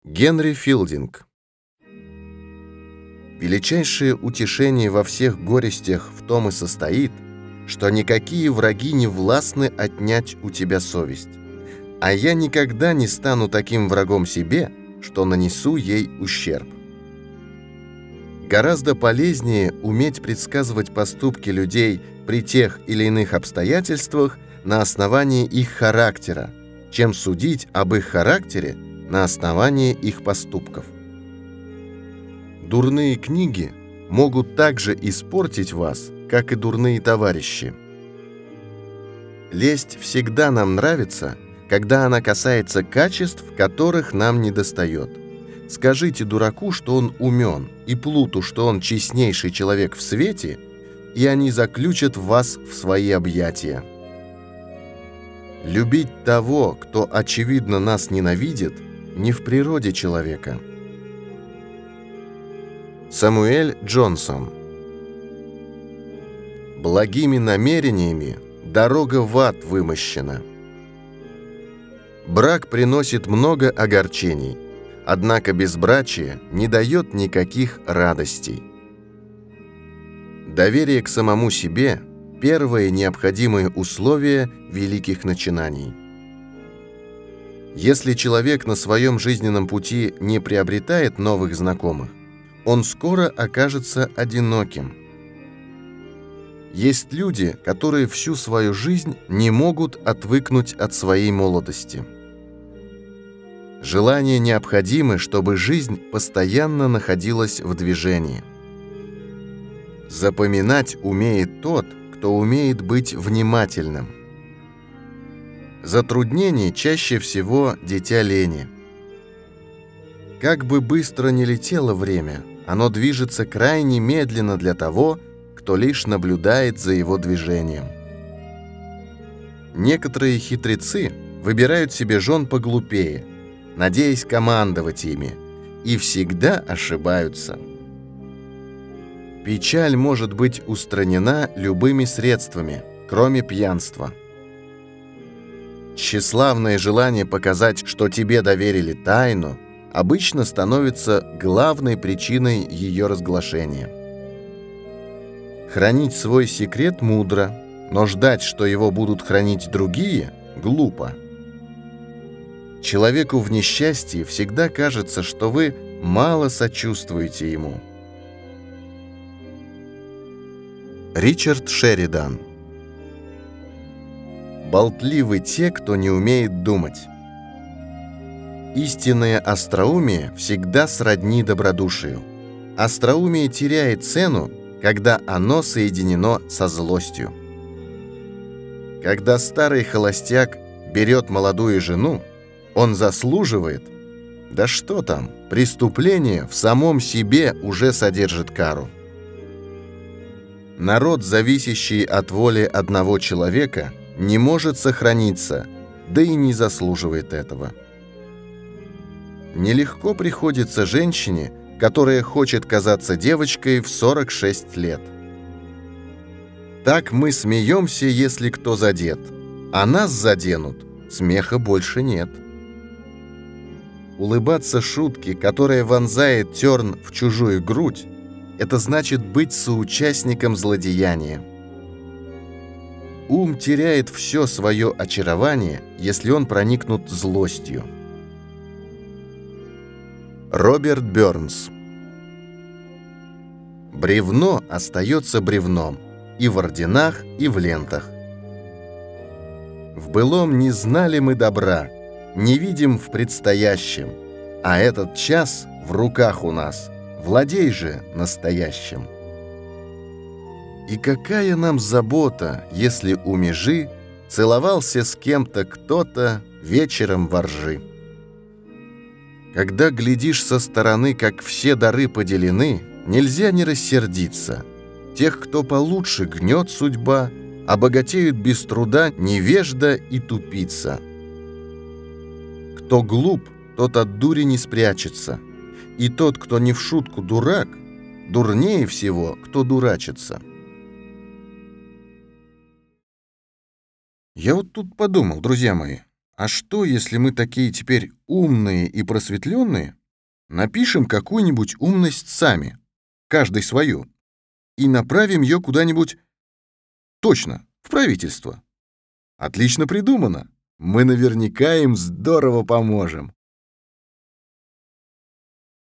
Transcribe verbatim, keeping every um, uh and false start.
Генри Филдинг. Величайшее утешение во всех горестях в том и состоит, что никакие враги не властны отнять у тебя совесть, а я никогда не стану таким врагом себе, что нанесу ей ущерб. Гораздо полезнее уметь предсказывать поступки людей при тех или иных обстоятельствах на основании их характера, чем судить об их характере на основании их поступков. Дурные книги могут также испортить вас, как и дурные товарищи. Лесть всегда нам нравится, когда она касается качеств, которых нам недостает. Скажите дураку, что он умен, и плуту, что он честнейший человек в свете, и они заключат вас в свои объятия. Любить того, кто очевидно нас ненавидит, не в природе человека. Самуэль Джонсон. Благими намерениями дорога в ад вымощена. Брак приносит много огорчений, однако безбрачие не дает никаких радостей. Доверие к самому себе – первое необходимое условие великих начинаний. Если человек на своем жизненном пути не приобретает новых знакомых, он скоро окажется одиноким. Есть люди, которые всю свою жизнь не могут отвыкнуть от своей молодости. Желание необходимо, чтобы жизнь постоянно находилась в движении. Запоминать умеет тот, кто умеет быть внимательным. Затруднение чаще всего дитя лени. Как бы быстро ни летело время, оно движется крайне медленно для того, кто лишь наблюдает за его движением. Некоторые хитрецы выбирают себе жен поглупее, надеясь командовать ими, и всегда ошибаются. Печаль может быть устранена любыми средствами, кроме пьянства. Тщеславное желание показать, что тебе доверили тайну, обычно становится главной причиной ее разглашения. Хранить свой секрет мудро, но ждать, что его будут хранить другие, глупо. Человеку в несчастье всегда кажется, что вы мало сочувствуете ему. Ричард Шеридан. Болтливы те, кто не умеет думать. Истинное остроумие всегда сродни добродушию. Остроумие теряет цену, когда оно соединено со злостью. Когда старый холостяк берет молодую жену, он заслуживает, да что там, преступление в самом себе уже содержит кару. Народ, зависящий от воли одного человека, не может сохраниться, да и не заслуживает этого. Нелегко приходится женщине, которая хочет казаться девочкой в сорок шесть лет. Так мы смеемся, если кто задет, а нас заденут, смеха больше нет. Улыбаться шутке, которая вонзает терн в чужую грудь, это значит быть соучастником злодеяния. Ум теряет все свое очарование, если он проникнут злостью. Роберт Бёрнс. Бревно остается бревном и в орденах, и в лентах. В былом не знали мы добра, не видим в предстоящем, а этот час в руках у нас, владей же настоящим. И какая нам забота, если у межи целовался с кем-то кто-то вечером во ржи. Когда глядишь со стороны, как все дары поделены, нельзя не рассердиться. Тех, кто получше, гнет судьба, обогатеют без труда невежда и тупица. Кто глуп, тот от дури не спрячется, и тот, кто не в шутку дурак, дурнее всего, кто дурачится. Я вот тут подумал, друзья мои, А что, если мы такие теперь умные и просветленные, напишем какую-нибудь умность сами, каждый свою, и направим ее куда-нибудь точно, в правительство? Отлично придумано. Мы наверняка им здорово поможем.